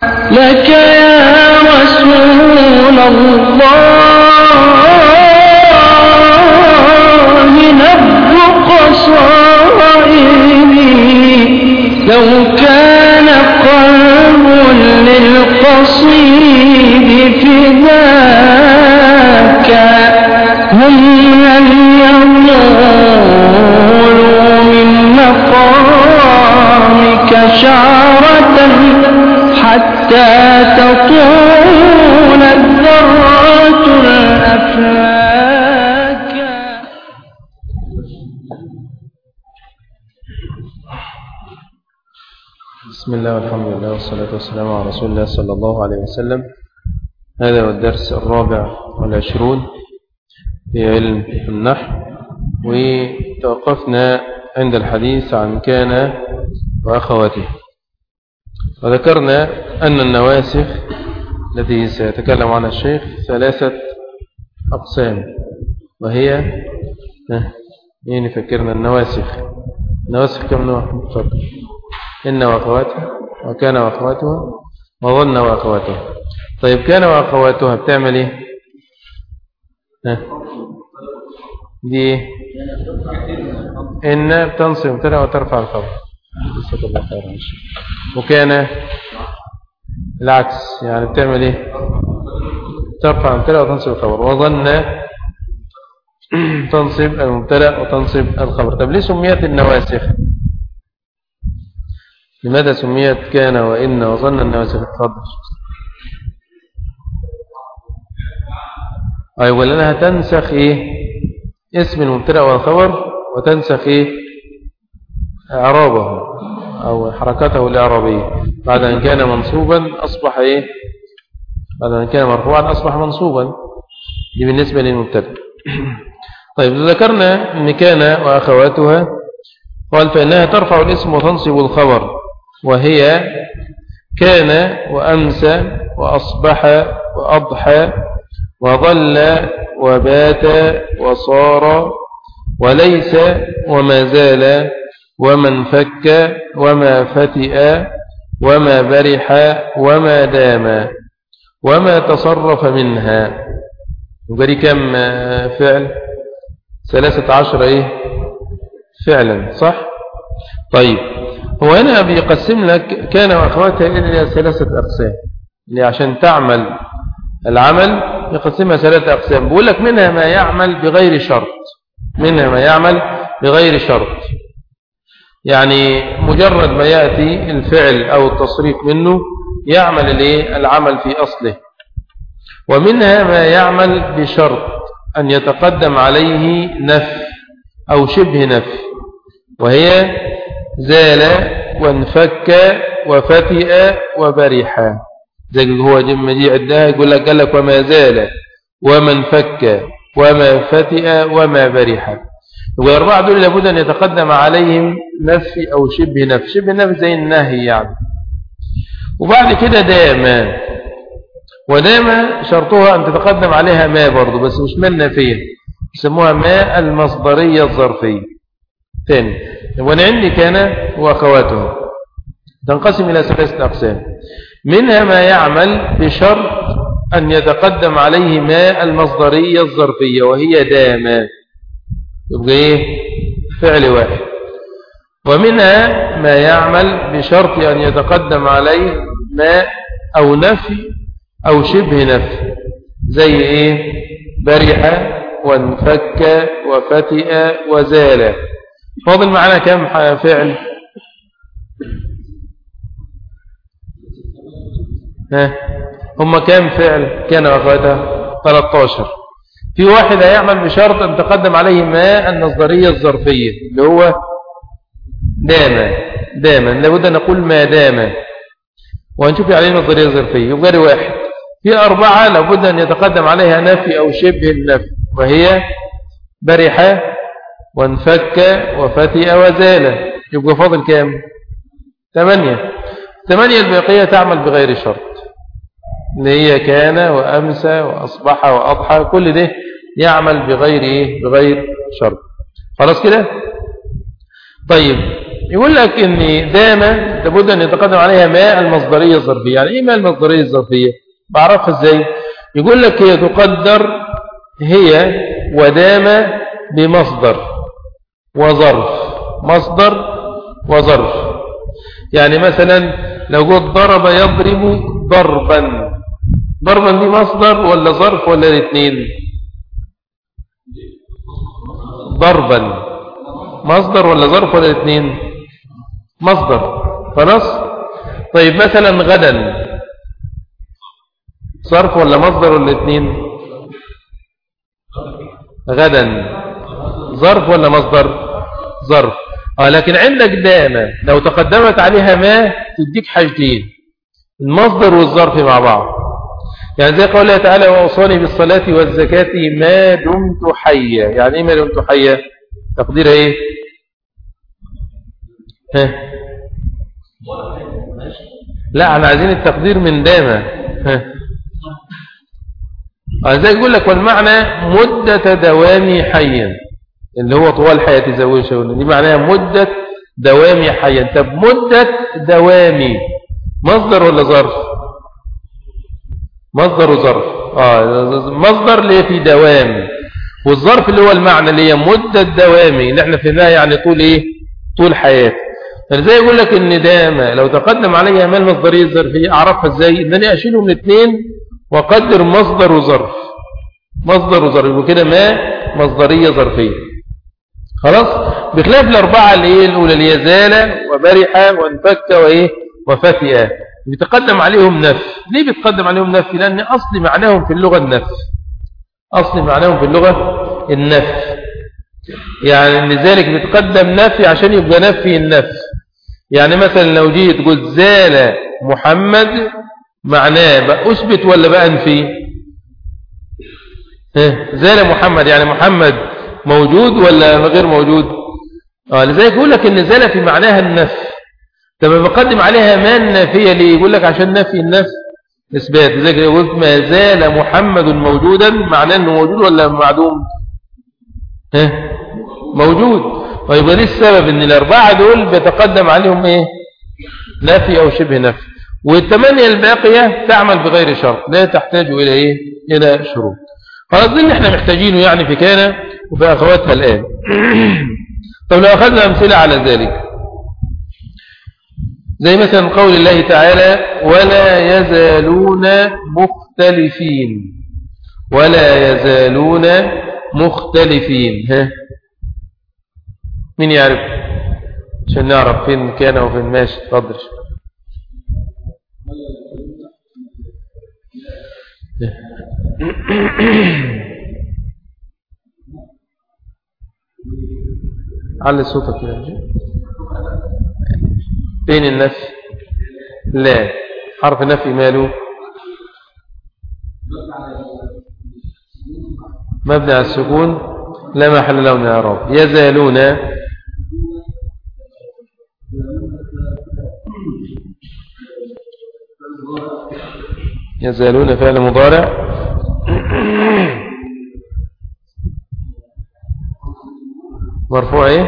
لك يا رسول الله نبض قصائدي لو كان قلب للقصيد فداك هم لن يطولوا من مقامك شعرة حتى تطول الذرات الأفلاك. بسم الله والحمد لله والصلاة والسلام على رسول الله صلى الله عليه وسلم. هذا هو الدرس 24 في علم النحو، وتوقفنا عند الحديث عن كان وأخواته، وذكرنا أن النواسخ التي سيتكلم عنها الشيخ 3 أقسام، وهي فكرنا النواسخ كم نوع؟ تفضل. إن وأخواتها، وكان وأخواتها، وظن وأخواتها. طيب كان وأخواتها بتعمل إيه؟ دي إن بتنصب مبتدأ وترفع الخبر. وكان العكس، يعني بتعمل إيه؟ ترفع المبتدأ وتنصب الخبر. وظن تنصب المبتدأ وتنصب الخبر. طب ليه سميت النواسخ؟ لماذا سميت كان وإن وظن النواسخ؟ اتفضل. أيوة، لأنها تنسخ إيه؟ اسم المبتدأ والخبر، وتنسخ إيه؟ إعرابه أو حركته الإعرابية. بعد أن كان منصوبا أصبح إيه؟ بعد أن كان مرفوعا أصبح منصوبا. دي بالنسبة للمبتدأ. طيب ذكرنا أن كان وأخواتها، قال فإنها ترفع الاسم وتنصب الخبر، وهي كان وأمسى وأصبح وأضحى وظل وبات وصار وليس وما زال ومن فك وما فتئ وما برح وما دام وما تصرف منها. وقال كم فعل؟ 13 إيه؟ فعلا، صح؟ طيب هو هنا بيقسم لك كان وأخواتها إلى 3 أقسام، اللي عشان تعمل العمل يقسمها 3 أقسام. بيقول لك منها ما يعمل بغير شرط، منها ما يعمل بغير شرط، يعني مجرد ما يأتي الفعل أو التصريف منه يعمل العمل في أصله. ومنها ما يعمل بشرط أن يتقدم عليه نفي أو شبه نفي، وهي زال وانفك وفتئ وبرح. زي هو جمع عدها يقول لك قال لك وما زال وما انفك وما فتئ وما برح. والأربعة دول لابد أن يتقدم عليهم نفي أو شبه نفي. شبه نفي زي النهي يعني. وبعد كده دام، ودام شرطها أن تتقدم عليها ما برضو، بس مش من نافية، يسموها ما المصدرية الظرفية. ثاني وانا عندي كان وأخواتها تنقسم إلى 3 أقسام. منها ما يعمل بشرط أن يتقدم عليه ما المصدرية الظرفية، وهي دام، يبقى إيه؟ فعل واحد. ومنها ما يعمل بشرط أن يتقدم عليه ما أو نفي أو شبه نفي، زي إيه؟ برح وانفك وفتئ وزال. فاضل معنا كم فعل؟ هم كم فعل كان وأخواتها؟ 13. في واحد هيعمل بشرط أن تقدم عليه ما المصدرية الظرفية، اللي هو داما لابد أن نقول ما دام، وهنشوف عليه المصدرية الظرفية. يبقى واحد. في 4 لابد أن يتقدم عليها نفي أو شبه النفي، وهي برح وانفك وفتئ وزال. يبقى فاضل كام؟ 8. 8 الباقية تعمل بغير شرط، اللي هي كان وأمسى وأصبح وأضحى، كل ده يعمل بغير شرط. خلاص كده؟ طيب يقول لك ان دام لابد ان يتقدم عليها ما المصدريه الظرفيه. يعني ايه ما المصدريه الظرفيه؟ بعرفها ازاي؟ يقول لك هي تقدر هي ودام بمصدر وظرف، مصدر وظرف. يعني مثلا لو قلت ضرب يضرب ضربا، ضربا دي مصدر ولا ظرف ولا الاثنين؟ ضربا مصدر ولا ظرف ولا الاثنين؟ مصدر. خلاص. طيب مثلا غدا ظرف ولا مصدر ولا الاثنين؟ غدا ظرف ولا مصدر؟ ظرف. لكن عندك دام لو تقدمت عليها ما تديك حاجتين، المصدر والظرف مع بعض. يعني زي قوله تعالى وأوصاني بالصلاة والزكاة ما دمت حيا. يعني ايه ما دمت حيا؟ تقديرها ايه؟ ها؟ لا احنا عايزين التقدير من دام. زي يقول لك والمعنى مدة دوامي حيا، اللي هو طوال حياتي زوجي شغل، دي معناها مدة دوامي حيا. طب مدة دوامي مصدر ولا ظرف؟ مصدر وظرف. مصدر اللي في دوام، والظرف اللي هو المعنى اللي هي مدة دوامي اللي احنا فهمناها يعني طول ايه؟ طول حياتي. فزي يقول لك ان دام لو تقدم عليها ما المصدريه الظرفيه اعرفها ازاي؟ ان انا اشيله من الاثنين واقدر مصدر وظرف، مصدر وظرف، وكده ما مصدريه ظرفيه. خلاص. بخلاف الاربعه اللي هي الاولى اللي هي زال وبرح وانفك وايه وفتئ بيتقدم عليهم نفي. ليه بيتقدم عليهم نفي؟ لان اصل معناهم في اللغه النفي، اصل معناهم في اللغه النفي. يعني لذلك بيتقدم نفي عشان يبقى نفي النفي. يعني مثلا لو جيت تقول زال محمد معناه بقى اثبت ولا بقى انفي؟ زال محمد يعني محمد موجود ولا غير موجود؟ لذلك يقول لك ان زال في معناها النفي. طب بقدم عليها ما النافيه ليه؟ يقول لك عشان نفي النفي اثبات. لذلك يقول ما زال محمد موجودا معناه انه موجود ولا معدوم؟ موجود. ويبقى ليه السبب ان الاربعه دول بيتقدم عليهم ايه؟ نفي او شبه نفي. والثمانيه الباقيه تعمل بغير شرط، لا تحتاج الى ايه؟ الى شروط. خلاص ده اللي احنا محتاجينه يعني في كان وفي اخواتها الان. طب لو اخذنا امثله على ذلك زي مثلا قول الله تعالى ولا يزالون مختلفين، ولا يزالون مختلفين. مين يعرف عشان نعرف فين كان وفين ماشي؟ اتفضل. علي صوتك كده. فين النفي؟ لا، حرف النفي ماله؟ مبني على السكون لا محل له من الاعراب. يزالون يزالون فعل مضارع مرفوع ايه؟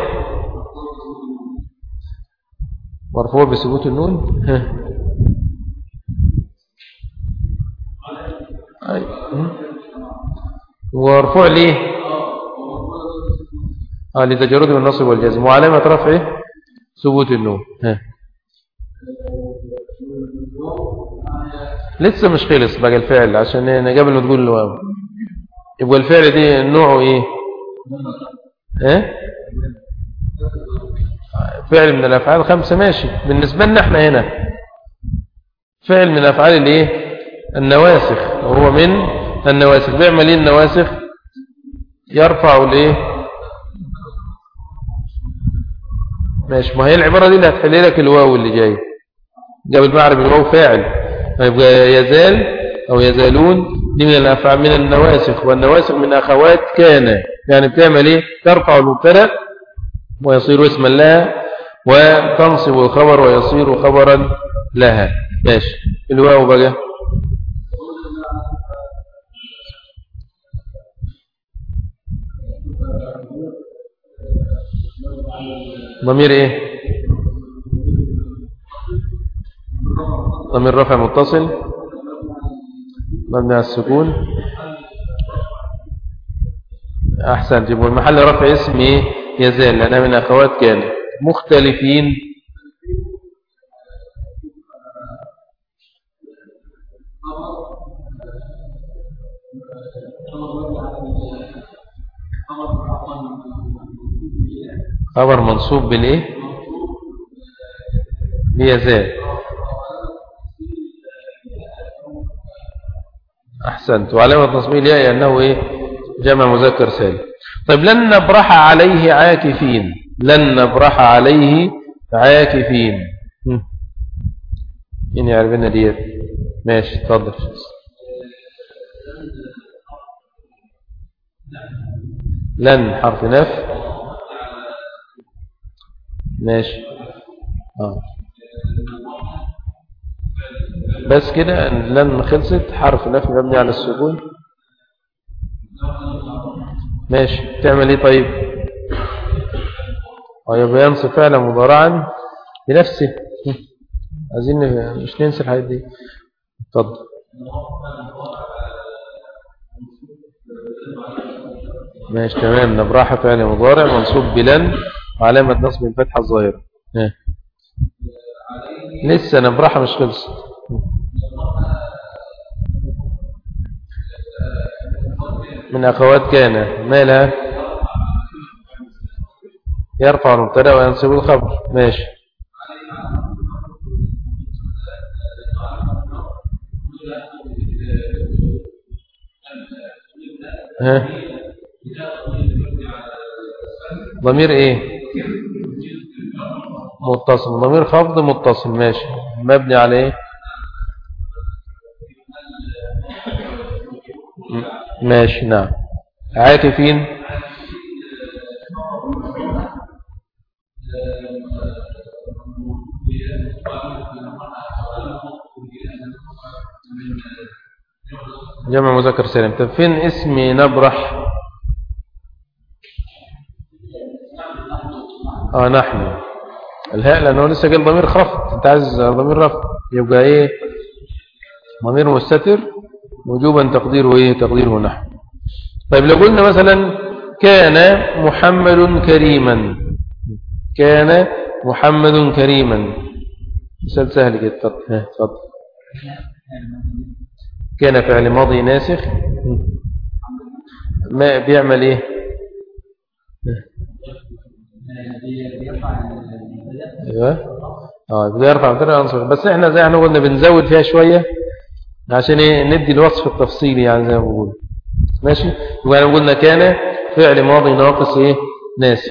مرفوع بثبوت النون. ومرفوع ليه؟ لتجرد من النصب والجزم، وعلامة رفعه ثبوت النون. لسه مش خلص بقى الفعل عشان قبل ما تقول الواو. يبقى الفعل دي نوعه ايه؟ فعل من الافعال 5 ماشي. بالنسبه لنا احنا هنا فعل من الافعال الايه؟ النواسخ، وهو من النواسخ. بيعمل ايه النواسخ؟ يرفع الايه؟ ماشي. ما هي العباره دي اللي هتحل لك الواو اللي جاي قبل ما اعرف الواو فاعل. يبقى يزال او يزالون دي من الافعال من النواسخ، والنواسخ من اخوات كان. يعني بتعمل ايه؟ ترفع المبتدا ويصير اسما لها، وتنصب الخبر ويصير خبرا لها. ماشي. الواو بقى ضمير ايه؟ ضمير رفع متصل مبني على السكون. احسنت. يبقى المحل رفع اسم ايه؟ يزال، لانها من اخوات كان. مختلفين خبر منصوب بالايه؟ بيزال. احسنت. وعلامه نصبه الياء انه ايه؟ جمع مذكر سالم. طيب لن نبرح عليه عاكفين. لن نبرح عليه عاكفين. مين يعرف لنا ديت؟ ماشي اتفضل. لن حرف نفي. ماشي بس كده. لن خلصت حرف نفي مبني على السكون. ماشي. تعمل ايه طيب؟ يبقى ينصب فعلا مضارعا بنفسه. عايزين مش ننسى الحاجات دي. اتفضل. ماشي تمام. نبراحة فعل مضارع منصوب بلن وعلامة نصب الفتحة الظاهرة. لسه نبراحة مش خلصت. من أخوات كان. مالها؟ يرفع المبتدا وينصب الخبر. ماشي. ضمير ايه؟ متصل. ضمير خفض متصل. ماشي. مبني على ايه؟ ماشي نعم. عاكفين جمع مذكر سالم. طب فين اسم نبرح؟ نحن. الهاء لأنه لسه قال ضمير خفض. انت عايز ضمير رفع، يبقى ايه؟ ضمير مستتر وجوبا تقديره ايه؟ تقديره نحن. طيب لو قلنا مثلا كان محمد كريما. كان محمد كريما. مثال سهل كده. اتفضل. كان فعل ماضي ناسخ. ما بيعمل ايه؟ ايوه بدي يرفع مبتدا انصب. بس احنا زي احنا قلنا بنزود فيها شويه عشان ايه؟ ندي الوصف التفصيلي يعني زي ما بقول. ماشي. يبقى قلنا كان فعل ماضي ناقص ايه؟ ناسخ.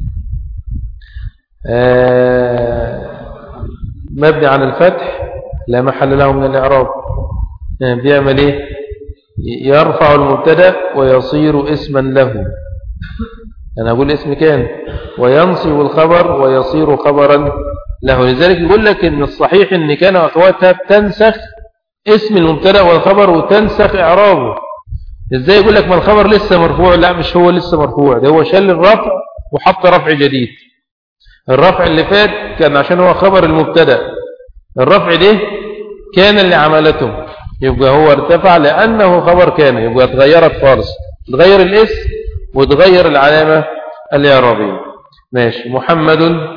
مبني على الفتح لا محل له من الاعراب. بيعمل ايه؟ يرفع المبتدا ويصير اسما له. انا اقول اسم كان وينصب الخبر ويصير خبرا له. لذلك يقول لك ان الصحيح ان كان واخواتها تنسخ اسم المبتدا والخبر وتنسخ اعرابه. ازاي؟ يقول لك ما الخبر لسه مرفوع. لا مش هو لسه مرفوع، ده هو شال الرفع وحط رفع جديد. الرفع اللي فات كان عشان هو خبر المبتدا، الرفع ده كان اللي عملته، يبقى هو ارتفع لأنه خبر كان، يبقى اتغيرت خالص. تغير الاسم وتغير العلامة الإعرابية. ماشي. محمد.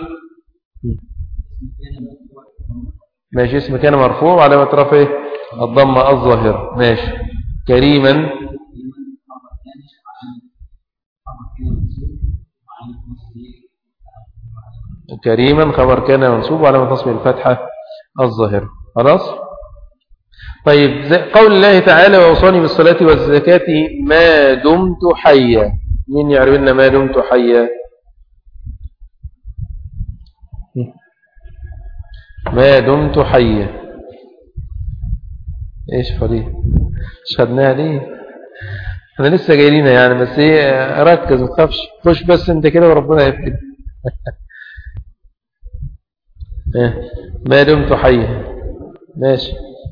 ماشي. اسم كان مرفوع وعلامة رفعه الضمة الظاهرة. ماشي. كريما. كريما خبر كان منصوب وعلامة نصبه الفتحة الظاهرة. خلاص. طيب قول الله تعالى وأوصاني بالصلاة والزكاة ما دمت حيا. مين يعرف لنا ما دمت حيا؟ ما دمت حيا. ايش فريق؟ مش خدناها دي؟ احنا لسه جايين يعني. بس ايه، ركز ما تخافش. خش بس انت كده وربنا يفيد. ما دمت حيا. ماشي.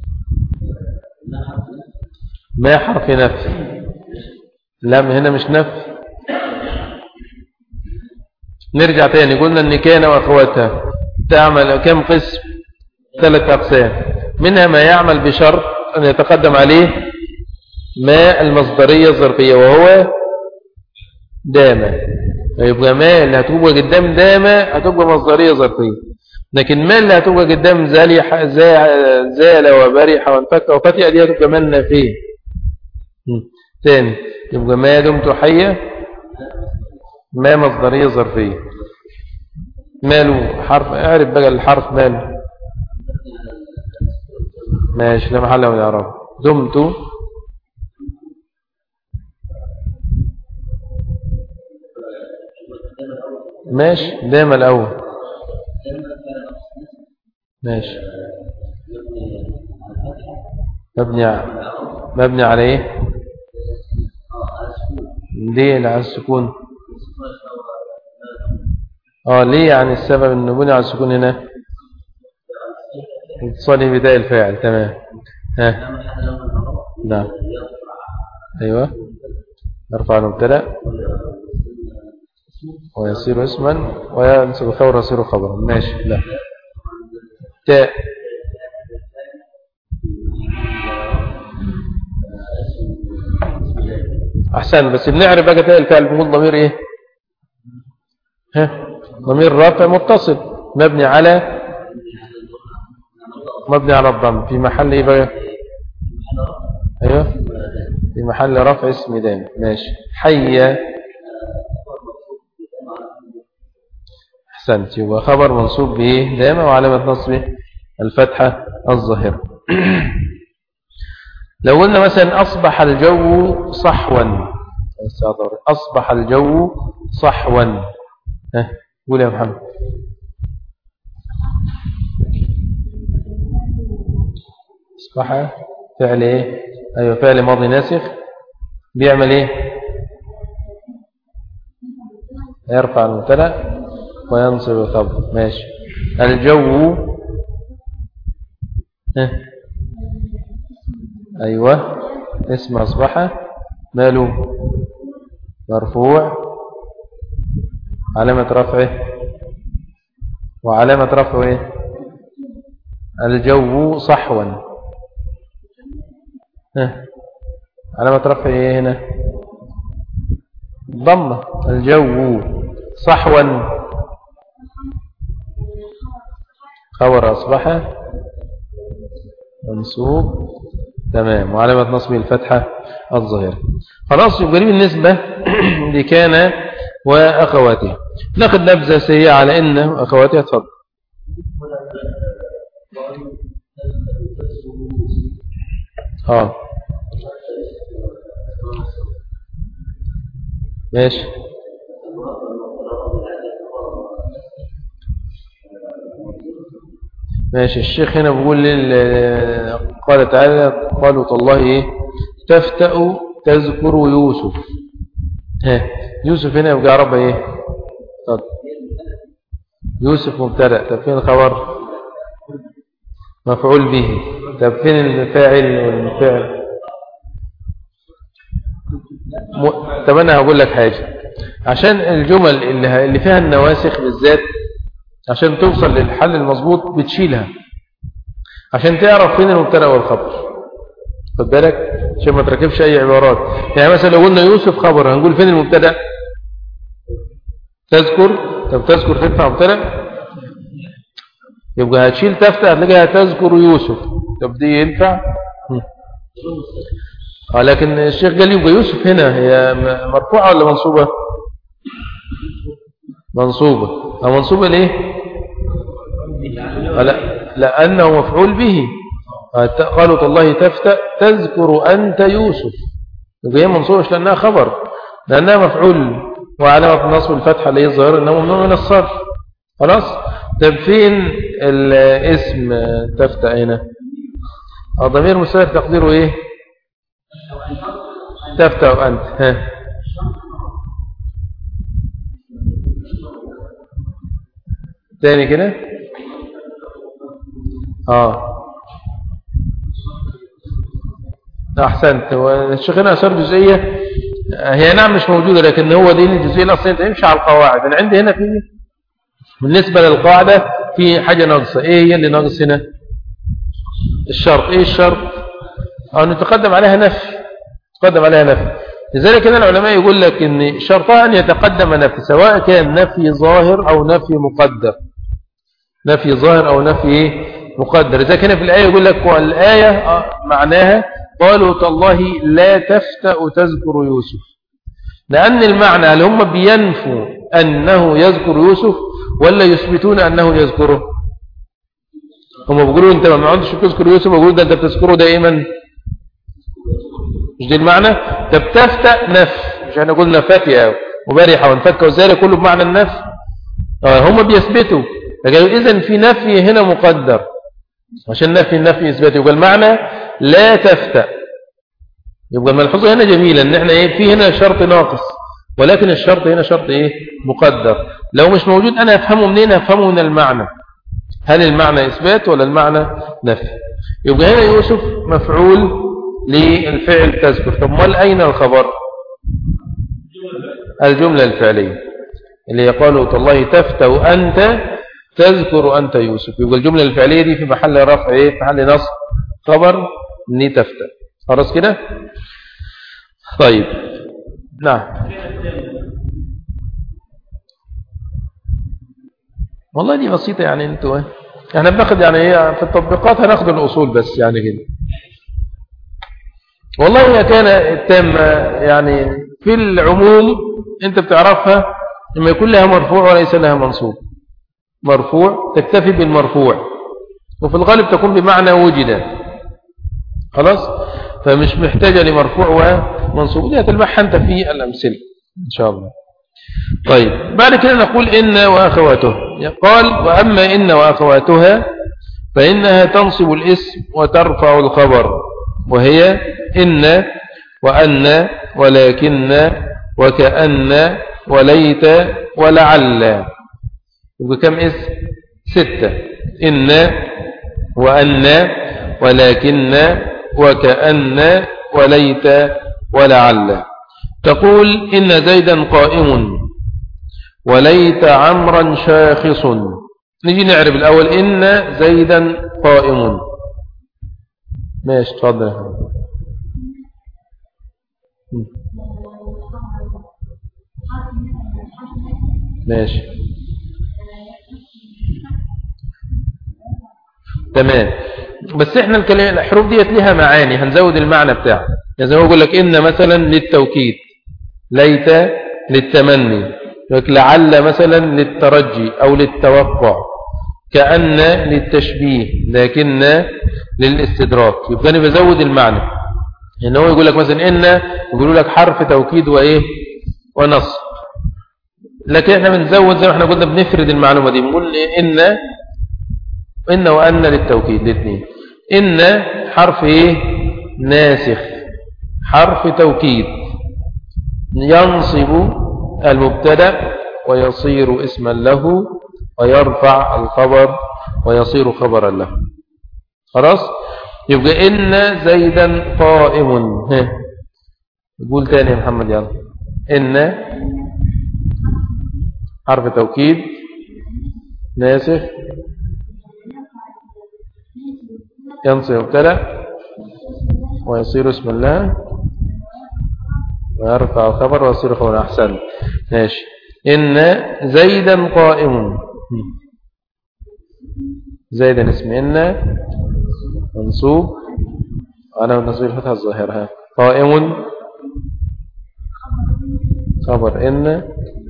ما حرف نفي. لام هنا مش نفي. نرجع تاني، قلنا ان كان واخواتها تعمل كم قسم؟ 3 أقسام. منها ما يعمل بشرط أن يتقدم عليه ما المصدرية الظرفية وهو دام، فيبقى ما اللي هتبقى قدام دام هتبقى مصدرية ظرفية، لكن ما اللي هتبقى قدام زال وبرح وانفك وفتئ دي هتبقى ما نافية. تاني يبقى ما دمت حية ما مصدرية ظرفية. ماله حرف، اعرف بقى الحرف ماله. ماشي، لا محل من الاعراب. دمت ماشي، دام الأول ماشي. مبني على ايه؟ ليه على السكون؟ ليه يعني السبب انه بني على السكون هنا؟ اتصالي بداية الفاعل. تمام. نعم. ايوه، نرفع المبتدا ويصير اسما وينصب الخبر يصير خبرا. ماشي. لا تاء احسن، بس بنعرف بقى تاء الفعل بنقول ضمير ايه؟ ضمير رافع متصل مبني على الضم في محل ايه بقى؟ ايوه، في محل رفع اسم دام. ماشي. حي احسنت، يبقى خبر منصوب بايه؟ دام، وعلامه نصبه الفتحه الظاهره. لو قلنا مثلا اصبح الجو صحوا، اصبح الجو صحوا، قول يا محمد. اصبح فعل ايه؟ ايوه، فعل ماضي ناسخ بيعمل ايه؟ يرفع المبتدا وينصب الخبر. ماشي. الجو ايوه، اسم اصبح ماله؟ مرفوع، علامة رفعه وعلامة رفعه ايه؟ الجو صحوا. علامة رفعه ايه هنا؟ ضمة. الجو صحوا خبر أصبح منصوب. تمام، وعلامة نصبه الفتحة الظاهرة. خلاص، يبقى لي بالنسبة لكان وأخواتها. ناخذ نبذة سريعة على إن وأخواتها. تفضل. ماشي. ماشي. الشيخ هنا بيقول قال تعالى قالوا تالله ايه تفتأ تذكر يوسف. يوسف هنا يبقى عربة ايه؟ طب يوسف مبتدأ، طب فين الخبر؟ مفعول به. طب فين الفاعل والفعل؟ طب انا هقول لك حاجة، عشان الجمل اللي فيها النواسخ بالذات عشان توصل للحل المظبوط بتشيلها عشان تعرف فين المبتدا والخبر. خد بالك عشان ما تركبش اي عبارات. يعني مثلا لو قلنا يوسف خبر هنقول فين المبتدا؟ تذكر. طب تذكر تنفع مبتدا؟ يبقى هتشيل تفتح هتلاقيها تذكر يوسف. طب دي ينفع؟ لكن الشيخ قال يبقى يوسف هنا هي مرفوعه ولا منصوبه؟ منصوبه. منصوبه ليه؟ لأنه مفعول به. قالوا تالله تفتأ تذكر أنت يوسف، يبقى هي منصوبة لأنها خبر، لأنها مفعول وعلامة النصب الفتحة اللي هي الظاهرة أنه ممنوع من الصرف. خلاص. طب فين الاسم تفتأ هنا؟ ضمير مستتر تقديره ايه؟ تفتأ أنت. تاني كده. أحسنت. والشيخ هنا أثار جزئية هي نعم مش موجودة، لكن هو دي الجزئية الأصلية تمشي على القواعد. أنا عندي هنا في بالنسبة للقاعدة في حاجة ناقصة. إيه هي اللي ناقص هنا؟ الشرط. إيه الشرط؟ أو نتقدم عليها نفي. تقدم عليها نفي. لذلك هنا العلماء يقول لك إن شرطها أن يتقدم نفي، سواء كان نفي ظاهر أو نفي مقدر. نفي ظاهر أو نفي مقدر. لذلك هنا في الآية يقول لك والآية معناها قالوا تالله لا تفتأ تذكر يوسف، لأن المعنى هل هم بينفوا أنه يذكر يوسف ولا يثبتون أنه يذكره؟ هم بيقولوا أنت ما عندش تذكر يوسف، بيقولوا ده أنت بتذكره دائما. مش دي المعنى؟ ده بتفتأ نفي، مش احنا قلنا فاتئة وبارحة وانفك وزارة كله بمعنى النفي. هم بيثبتوا، فقالوا إذن في نفي هنا مقدر، عشان النفي إثبات. يبقى المعنى لا تفتأ. يبقى الملحوظة هنا جميلة ان احنا في هنا شرط ناقص، ولكن الشرط هنا شرط مقدر. لو مش موجود انا افهمه منين؟ افهمه من المعنى. هل المعنى اثبات ولا المعنى نفي؟ يبقى هنا يوسف مفعول للفعل تذكر. طب مال اين الخبر؟ الجملة الفعلية اللي يقالوا تالله تفتأ انت تذكر انت يوسف. يبقى الجملة الفعلية دي في محل رفع في محل نصب خبر اني تفتأ. خلاص كده. طيب نعم. والله دي بسيطة يعني. انتوا احنا بناخد يعني في التطبيقات هناخد الأصول بس يعني كده. والله هي كان التامة يعني في العموم انت بتعرفها لما يكون لها مرفوع وليس لها منصوب. مرفوع تكتفي بالمرفوع، وفي الغالب تكون بمعنى وجد. خلاص، فمش محتاجة لمرفوع ومنصوب. دي هتلمحها انت في الأمثلة إن شاء الله. طيب بعد كده نقول إن وأخواته. قال وأما إن وأخواتها فإنها تنصب الاسم وترفع الخبر، وهي إن وأن ولكن وكأن وليت ولعل. يبقى كم اسم؟ 6. إن وأن ولكن وكأن وليت ولعل. تقول إن زيدا قائم وليت عمرا شاخص. نجي نعرف الأول إن زيدا قائم. ماشي تفضل. ماشي تمام. بس احنا الحروف ديت لها معاني، هنزود المعنى بتاعها. يعني زي ما بقول لك إن مثلا للتوكيد، ليت للتمني، لعل مثلا للترجي أو للتوقع، كأن للتشبيه، لكن للاستدراك. يبقى أنا بزود المعنى. يعني هو يقول لك مثلا إن، يقولوا لك حرف توكيد ونصب. لكن احنا بنزود زي ما احنا قلنا، بنفرد المعلومة دي، بنقول إن وأن للتوكيد الاثنين. إن حرف ناسخ، حرف توكيد، ينصب المبتدا ويصير اسما له، ويرفع الخبر ويصير خبرا له. خلاص. يبقى إن زيدا قائم. قول تاني يا محمد يلا. إن حرف توكيد ناسخ، ينصب مبتدا ويصير اسما له، ويرفع الخبر ويصير خبرا. أحسن. ماشي. إن زيدا قائم. زيدا اسم إن منصوب على نصب الفتحة الظاهرة. قائم خبر إن.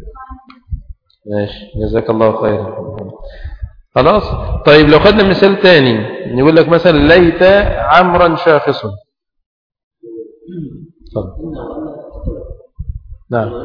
ماشي جزاك الله خيرا. خلاص. طيب لو خدنا مثال تاني، يقول لك مثلا ليت عمرا شاخص. طب نعم.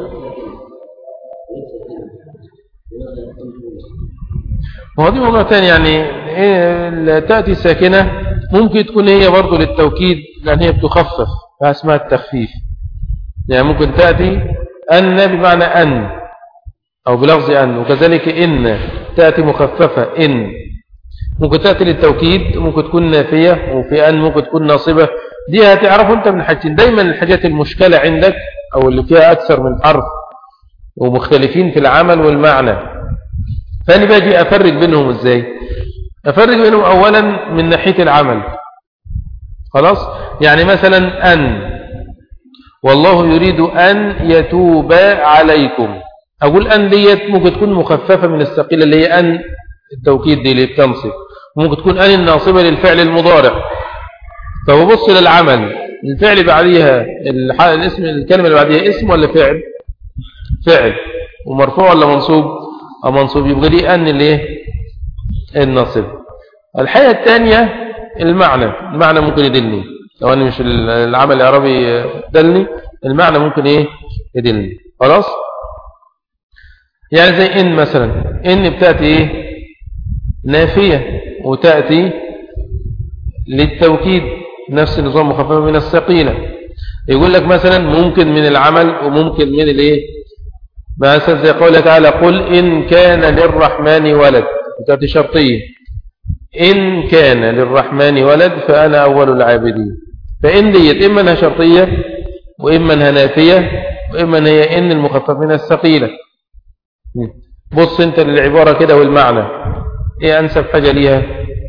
وهذه موضوع ثاني يعني تأتي ساكنة ممكن تكون هي برضو للتوكيد، لأن هي بتخفف، اسمها التخفيف. يعني ممكن تأتي أن بمعنى أن أو بلفظ أن، وكذلك إن تأتي مخففة إن. ممكن تأتي للتوكيد، ممكن تكون نافية، وفي أن ممكن تكون ناصبة دي هتعرفوا انت من حاجتين. دايما الحاجات المشكلة عندك او اللي فيها اكثر من حرف ومختلفين في العمل والمعنى، فأنا باجي افرق بينهم ازاي؟ افرق بينهم اولا من ناحية العمل. خلاص، يعني مثلا ان والله يريد ان يتوب عليكم، اقول ان ديت ممكن تكون مخففة من الثقيلة اللي هي ان التوكيد دي اللي بتنصب، ممكن تكون ان الناصبة للفعل المضارع. فببص للعمل، الفعل بعديها الاسم، الكلمة اللي بعديها اسم ولا فعل؟ فعل. ومرفوع ولا منصوب؟ منصوب. يبقى دي ان الايه؟ النصب. الحاجة الثانية المعنى ممكن يدلني، لو انا مش العمل العربي دلني، المعنى ممكن ايه؟ يدلني. خلاص، يعني زي ان مثلا، ان بتأتي ايه؟ نافية، وتأتي للتوكيد، نفس النظام، مخففة من الثقيلة. يقول لك مثلا ممكن من العمل وممكن من الايه؟ مثلا زي قوله تعالى قل إن كان للرحمن ولد، بتأتي شرطية، إن كان للرحمن ولد فأنا أول العابدين. فإن ديت إما أنها شرطية وإما أنها نافية وإما أنها هي إن المخفف من الثقيلة. بص انت للعبارة كده والمعنى، ايه أنسب حاجة ليها؟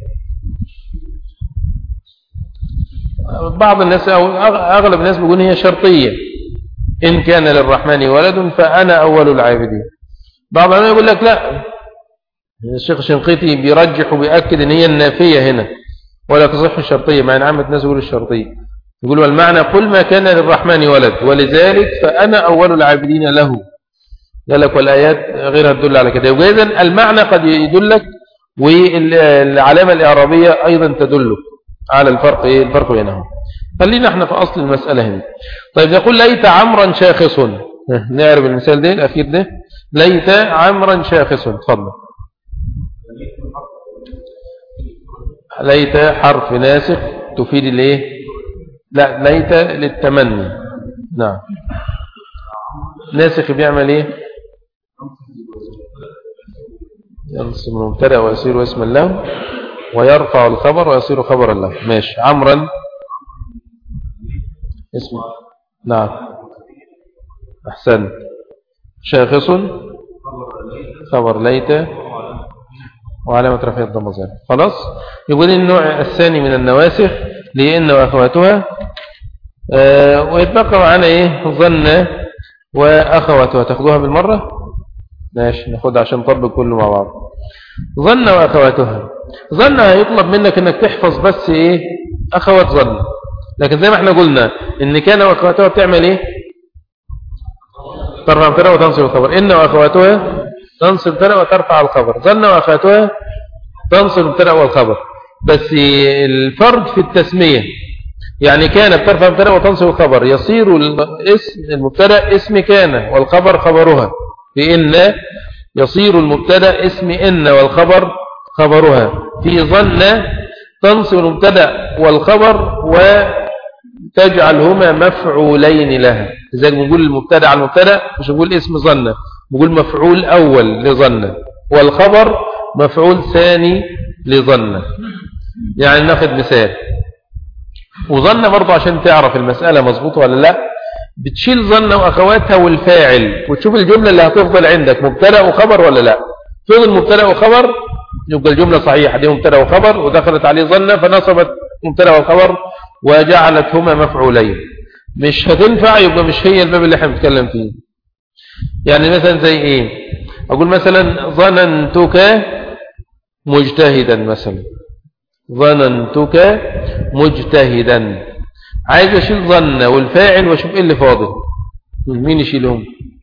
بعض الناس أو أغلب الناس بيقولون هي شرطية، إن كان للرحمن ولد فأنا أول العابدين. بعض الناس يقول لك لا، الشيخ الشنقيطي بيرجح وبيأكد إن هي النافية هنا ولا تصح الشرطية، مع أن عامة الناس يقولوا الشرطية. يقولوا المعنى قل ما كان للرحمن ولد ولذلك فأنا أول العابدين له. قال لك والآيات غيرها تدل على كده. وإذن المعنى قد يدلك والعلامة الإعرابية أيضا تدلك على الفرق، إيه الفرق بينهم. خلينا احنا في أصل المسألة هنا. طيب يقول ليت عمرا شاخص، نعرف المثال ده الأخير ده، ليت عمرا شاخص. تفضل. ليت حرف ناسخ تفيد الايه؟ لا، ليت للتمني. نعم، ناسخ بيعمل ايه؟ ينصب المبتدا ويصير اسما له ويرفع الخبر ويصير خبرا له. ماشي. عمرا اسمه. نعم، أحسن. شاخص خبر ليت وعلامة رفع الضمة زال. خلاص، يقول النوع الثاني من النواسخ لإن وأخواتها. ويتبقى معنا إيه؟ ظن وأخواتها. تأخذوها بالمرة؟ ماشي، نأخذها عشان نطبق كله مع بعض. ظن وأخواتها. ظن هيطلب منك إنك تحفظ بس إيه؟ أخوات ظن. لكن زي ما احنا قلنا إن كان وأخواتها بتعمل إيه؟ ترفع مبتدا وتنصب الخبر. إن وأخواتها تنصب مبتدا وترفع الخبر. ظن وأخواتها تنصب المبتدا والخبر. بس الفرق في التسمية، يعني كان بترفع مبتدا وتنصب الخبر، يصير الاسم المبتدا اسم كان والخبر خبرها. في إن يصير المبتدا اسم إن والخبر خبرها. في ظن تنصب المبتدا والخبر وتجعلهما مفعولين لها. إذا نقول المبتدا على المبتدا مش نقول اسم ظن، نقول مفعول أول لظن والخبر مفعول ثاني لظن. يعني ناخذ مثال. وظن برضو عشان تعرف المسألة مظبوطة ولا لا، بتشيل ظن وأخواتها والفاعل وتشوف الجملة اللي هتفضل عندك مبتدا وخبر ولا لا. فضل مبتدا وخبر يبقى الجملة صحيحة، دي مبتدا وخبر ودخلت عليه ظن فنصبت مبتدا وخبر وجعلتهما مفعولين. مش هتنفع يبقى مش هي الباب اللي احنا بنتكلم فيه. يعني مثلا زي ايه؟ اقول مثلا ظننتك مجتهدا، مثلا ظننتك مجتهدا. عايز اشيل ظن والفاعل واشوف ايه اللي فاضل. مين يشيلهم؟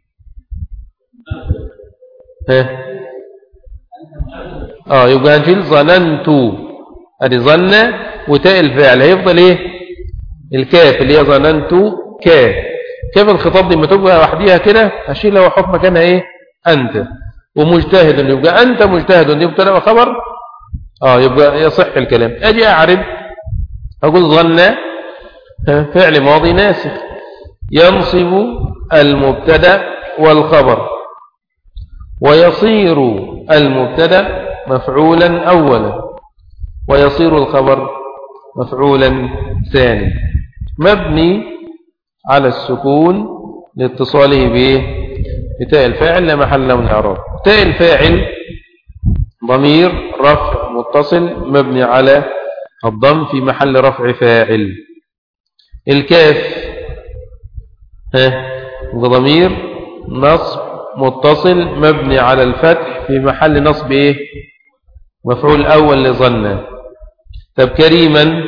يبقى هنشيل ظننت، ادي ظن وتاء الفاعل، هيفضل ايه؟ الكاف اللي هي ظننت كاف. كيف الخطاب دي لما تبقى وحديها كده هشيلها واحط مكانها ايه؟ انت. ومجتهد يبقى انت مجتهد، دي مبتدا وخبر. يبقى يصح الكلام. اجي اعرب اقول ظن فعل ماضي ناسخ ينصب المبتدا والخبر ويصير المبتدا مفعولا اولا ويصير الخبر مفعولا ثاني. مبني على السكون لاتصاله بتاء الفاعل لا محل له من الإعراب. تاء الفاعل ضمير رفع متصل مبني على الضم في محل رفع فاعل. الكاف ضمير نصب متصل مبني على الفتح في محل نصب مفعول أول لظن. طب كريما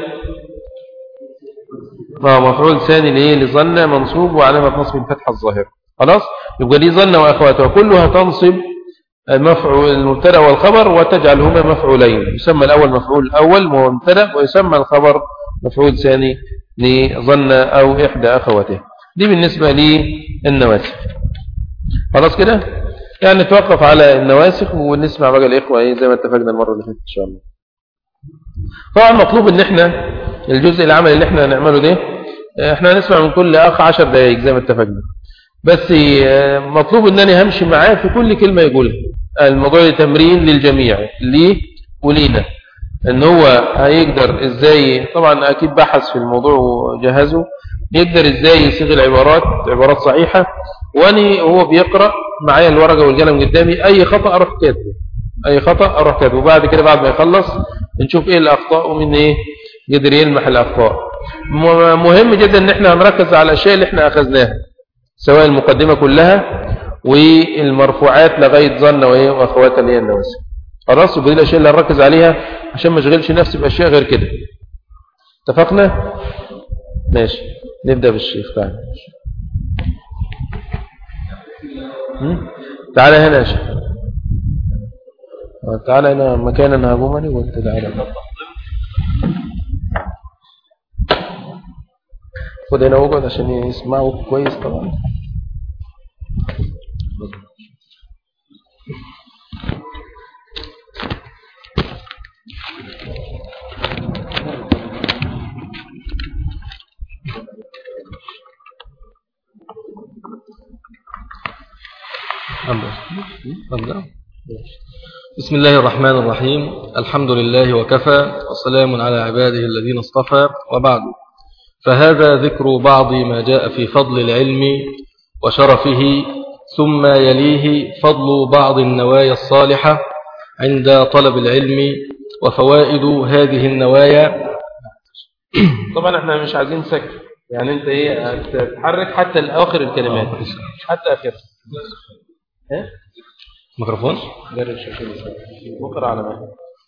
مفعول ثاني لظن منصوب وعلامة نصب الفتحة الظاهرة. خلاص يبقى دي ظن وأخواتها كلها تنصب المبتدا والخبر وتجعلهما مفعولين. يسمى الأول مفعول أول وهو مبتدا ويسمى الخبر مفعول ثاني لظن أو إحدى أخواتها. دي بالنسبة للنواسخ. خلاص كده يعني نتوقف على النواسخ ونسمع بقى الإخوة زي ما اتفقنا المرة اللي فاتت إن شاء الله. طبعا مطلوب ان احنا الجزء العملي اللي احنا هنعمله ده احنا هنسمع من كل اخ 10 دقائق زي ما اتفقنا، بس مطلوب ان انا همشي معاه في كل كلمة يقولها. الموضوع تمرين للجميع ليه ولينا ان هو هيقدر ازاي، طبعا اكيد بحث في الموضوع وجهزه، يقدر ازاي يصيغ عبارات صحيحة، واني هو بيقرأ معايا الورقة والقلم قدامي اي خطأ اروح كاتبه وبعد كده بعد ما يخلص نشوف ايه الاخطاء ومن قدر يلمح الاخطاء. مهم جدا ان احنا هنركز على الاشياء اللي احنا اخذناها سواء المقدمة كلها والمرفوعات لغاية ظن واخواتها اللي هي النواسخ. خلاص يبقى دي الاشياء اللي هنركز عليها عشان ما اشغلش نفسي باشياء غير كده. اتفقنا؟ ماشي نبدأ بالشيخ. تعالى هنا يا شيخ، تعالى هنا مكانا هاجمني وانت تعالى خد هنا وقعد عشان يسمعوا كويس. طبعا بسم الله الرحمن الرحيم. الحمد لله وكفى وسلام على عباده الذين اصطفى، وبعد، فهذا ذكر بعض ما جاء في فضل العلم وشرفه، ثم يليه فضل بعض النوايا الصالحة عند طلب العلم وفوائد هذه النوايا. طبعا احنا مش عايزين سكت، يعني انت هتتحرك حتى اخر الكلمات حتى اخر ميكروفون بكره على ما.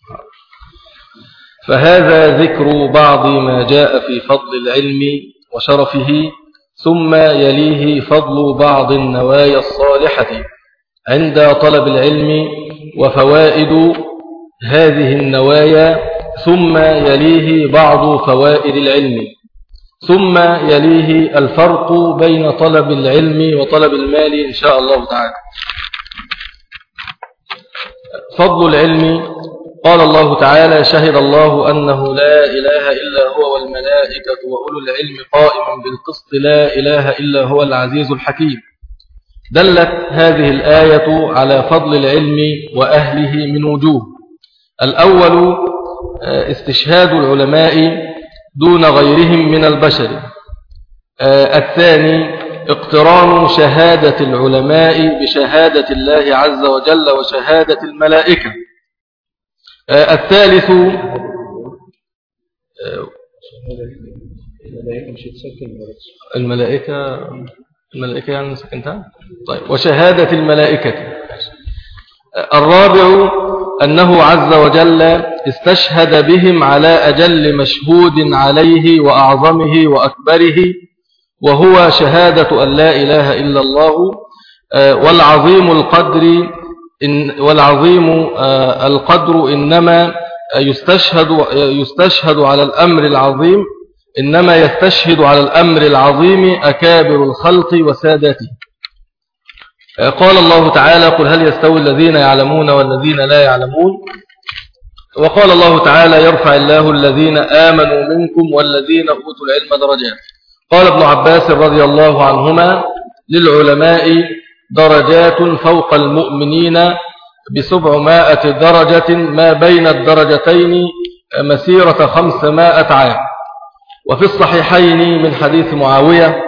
فهذا ذكر بعض ما جاء في فضل العلم وشرفه، ثم يليه فضل بعض النوايا الصالحة عند طلب العلم وفوائد هذه النوايا، ثم يليه بعض فوائد العلم، ثم يليه الفرق بين طلب العلم وطلب المال إن شاء الله تعالى. فضل العلم، قال الله تعالى: شهد الله أنه لا إله إلا هو والملائكة وأولو العلم قائما بالقسط لا إله إلا هو العزيز الحكيم. دلت هذه الآية على فضل العلم وأهله من وجوه. الأول استشهاد العلماء دون غيرهم من البشر. الثاني اقتران شهادة العلماء بشهادة الله عز وجل وشهادة الملائكة. الثالث الملائكة يعني سكنتها. طيب، وشهادة الملائكة. الرابع أنه عز وجل استشهد بهم على أجل مشهود عليه وأعظمه وأكبره، وهو شهادة أن لا إله إلا الله. والعظيم القدر إنما يستشهد على الأمر العظيم، إنما يستشهد على الأمر العظيم أكابر الخلق وسادته. قال الله تعالى: قل هل يستوي الذين يعلمون والذين لا يعلمون. وقال الله تعالى: يرفع الله الذين آمنوا منكم والذين أوتوا العلم درجات. قال ابن عباس رضي الله عنهما: للعلماء درجات فوق المؤمنين ب700 درجة ما بين الدرجتين مسيرة 500 عام. وفي الصحيحين من حديث معاوية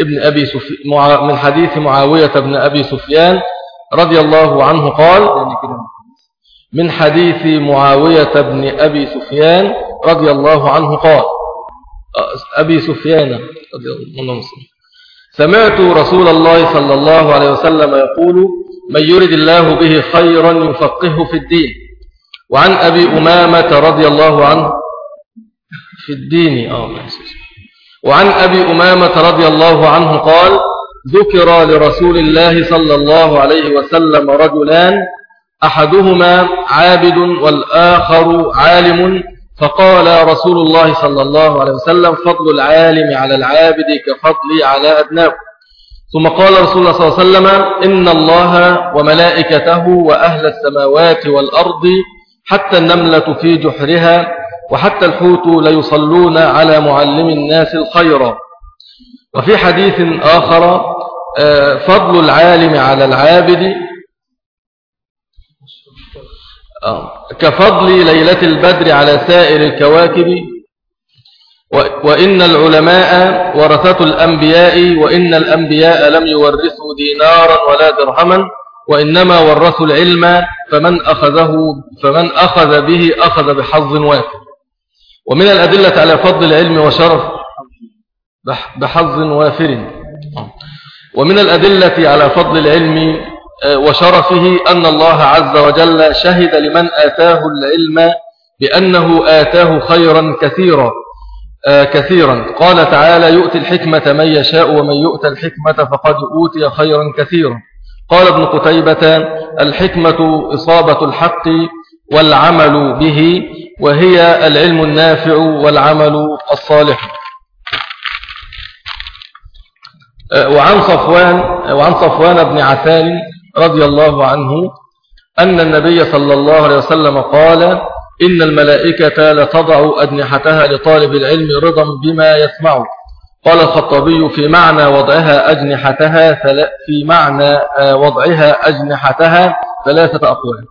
بن أبي سفيان رضي الله عنه قال من حديث معاوية بن أبي سفيان رضي الله عنه قال أبي سفيان رضي الله عنه سمعت رسول الله صلى الله عليه وسلم يقول من يرد الله به خيرا يفقهه في الدين. وعن أبي أمامة رضي الله عنه في الدين وعن أبي أمامة رضي الله عنه قال ذكر لرسول الله صلى الله عليه وسلم رجلان أحدهما عابد والآخر عالم فقال رسول الله صلى الله عليه وسلم فضل العالم على العابد كفضلي على أدناه. ثم قال رسول الله صلى الله عليه وسلم إن الله وملائكته وأهل السماوات والأرض حتى النملة في جحرها وحتى الحوت ليصلون على معلم الناس الخير. وفي حديث آخر فضل العالم على العابد كفضل ليلة البدر على سائر الكواكب وإن العلماء ورثة الأنبياء وإن الأنبياء لم يورثوا دينارا ولا درهما وإنما ورثوا العلم فمن أخذ به أخذ بحظ وافر. ومن الأدلة على فضل العلم وشرف بحظ وافر. ومن الأدلة على فضل العلم وشرفه أن الله عز وجل شهد لمن آتاه العلم بأنه آتاه خيرا كثيرا قال تعالى يؤتي الحكمة من يشاء ومن يؤتى الحكمة فقد أوتي خيرا كثيرا. قال ابن قتيبة الحكمة إصابة الحق والعمل به وهي العلم النافع والعمل الصالح. وعن صفوان بن عسال رضي الله عنه أن النبي صلى الله عليه وسلم قال إن الملائكة لتضع أجنحتها لطالب العلم رضا بما يسمع. قال الخطابي في معنى وضعها أجنحتها ثلاثة أقوال.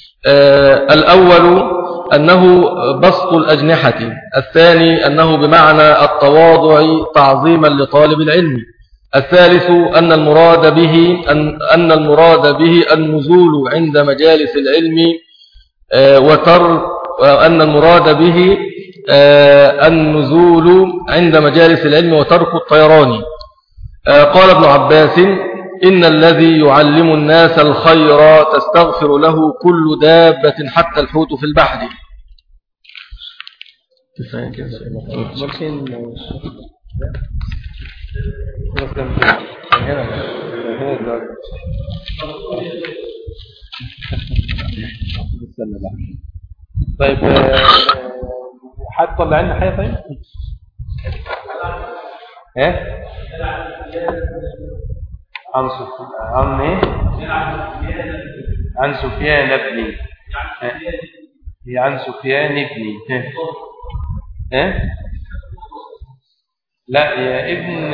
الأول أنه بسط الأجنحة. الثاني أنه بمعنى التواضع تعظيما لطالب العلم. الثالث أن المراد به النزول عند مجالس العلم وترك الطيران. قال ابن عباس إن الذي يعلم الناس الخير تستغفر له كل دابة حتى الحوت في البحر. طيب حد طلع لنا حاجة طيب عن سفيان ابني عن سفيان ابني لا يا ابن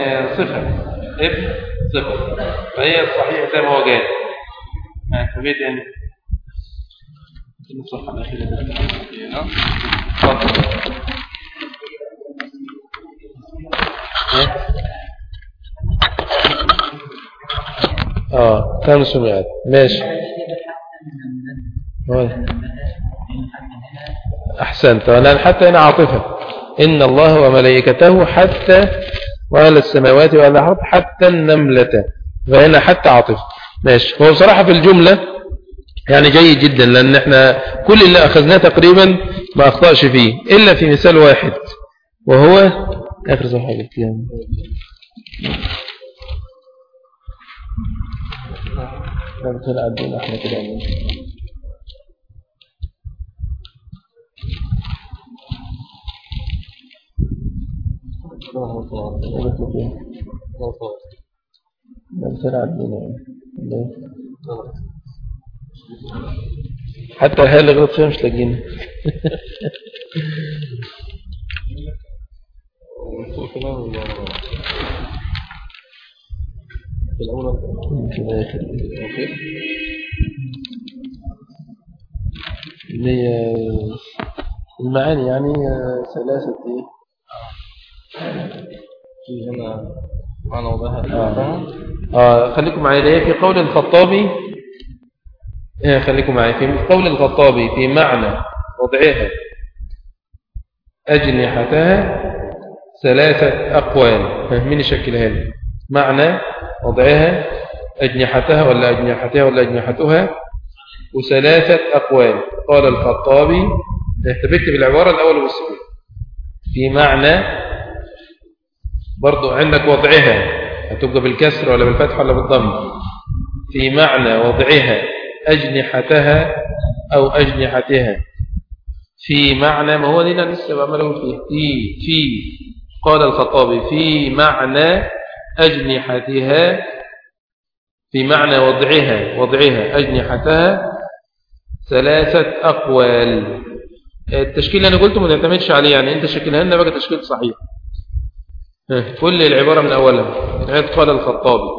صفر فهي الصحيح زي ما هو جاي فبيت يعني الصفحة الأخيرة كم سمعت ماشي أحسنت. أنا حتى هنا عاطفة إن الله وملائكته حتى وأهل السماوات وأهل الأرض حتى النملة فهنا حتى عاطفة ماشي. هو بصراحة في الجملة يعني جيد جدا لأن احنا كل اللي أخذناه تقريبا ما أخطأش فيه إلا في مثال واحد وهو آخر صفحة الكلام حتى هي اللي غلط فيها مش لاقينها اللي هي المعاني يعني ثلاثة في هنا معنى وضعها خليكم معايا. ده في قول الخطابي خليكم معايا في قول الخطابي في معنى وضعها أجنحتها 3 أقوال. مين يشكلها لي؟ معنى وضعها أجنحتها ولا أجنحتها ولا أجنحتها و3 أقوال. قال الخطابي، اكتب العبارة الأول والسبيل. في معنى، برضو عندك وضعها هتبقى بالكسر ولا بالفتح ولا بالضم. في معنى وضعها أجنحتها أو أجنحتها. في معنى، ما هو دينا لسه بعمله في قال الخطابي في معنى أجنحتها، في معنى وضعها أجنحتها 3 أقوال. التشكيل اللي أنا قلته ما تعتمدش عليه، يعني أنت شكلها لنا بقى تشكيل صحيح. كل العبارة من أولها قال الخطابي.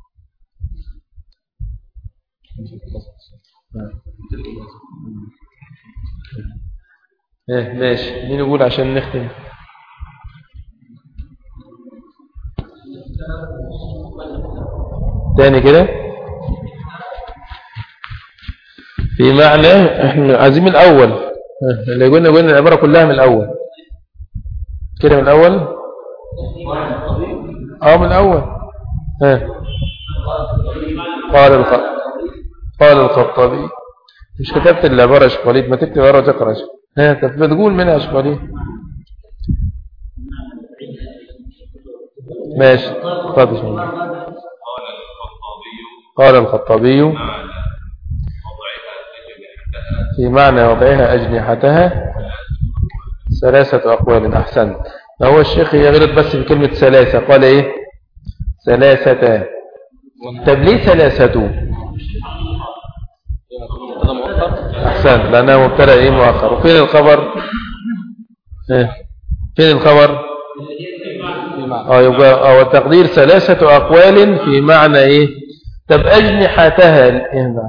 ماشي، مين يقول عشان نختم؟ تاني كده. في معنى، احنا عايزين من الأول اللي قلنا العبارة كلها من الأول كده، من الأول من الأول. قال الخطابي. مش كتبت العبارة يا شيخ وليد؟ ما تكتب عبارة وتقرأ. طب بتقول منها يا شيخ وليد؟ ماشي، اتفضل. قال الخطابي في معنى وضعها أجنحتها 3 أقوال. أحسنت. ما هو الشيخ يغلط بس في كلمة 3، قال إيه؟ 3. طب ليه 3؟ أحسنت، لأنها مبتدأ إيه مؤخر. وفين الخبر؟ فين الخبر؟ يبقى التقدير 3 أقوال في معنى إيه؟ طب أجنحتها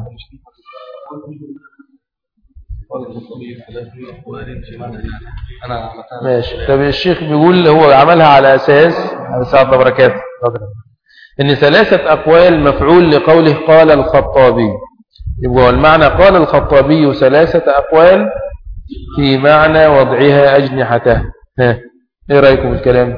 ماشي. طب الشيخ بيقول هو عملها على أساس سعد بركات إن 3 أقوال مفعول لقوله قال الخطابي. يبقى المعنى قال الخطابي 3 أقوال في معنى وضعها أجنحتها. إيه رأيكم الكلام؟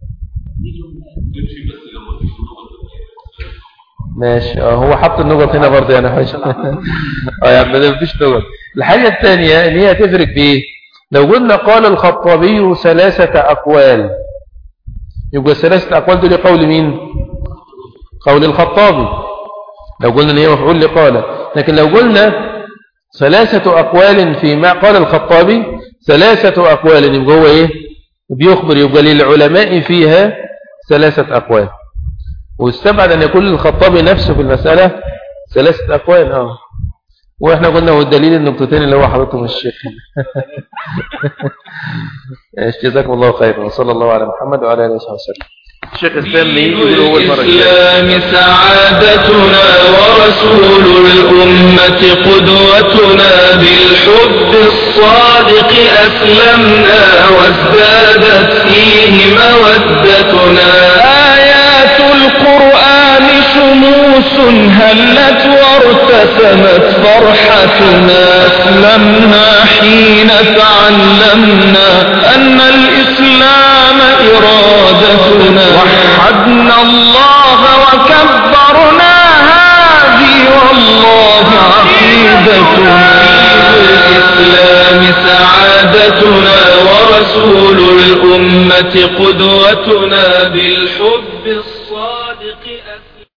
ماشي. هو حط النقط هنا برضه يعني يعني ما فيش نقط. الحاجة الثانية ان هي تفرق بايه؟ لو قلنا قال الخطابي 3 أقوال، يبقى 3 أقوال دول قول مين؟ قول الخطابي. لو قلنا ان هي مفعول لقال. لكن لو قلنا 3 أقوال في ما قال الخطابي 3 أقوال، يبقى هو ايه؟ بيخبر، يبقى للعلماء فيها 3 أقوال. واستبعد أن يكون الخطابي نفسه في المسألة 3 أقوال. وإحنا قلنا والدليل النقطتين اللي هو حضرتهم الشيخ. جزاكم الله خيرا، وصلى الله على محمد وعلى آله وصحبه وسلم. الشيخ الإسلام يقول أول مرة الإسلام سعادتنا ورسول الأمة قدوتنا، بالحب الصادق أسلمنا وازدادت فيه مودتنا. آيات القرآن شموس هلت وارتسمت فرحتنا، أسلمنا حين تعلمنا أن الإسلام إرادتنا. وحدنا الله وكبرنا، هذه والله عقيدتنا. الإسلام سعادتنا ورسول الأمة قدوتنا، بالحب الصادق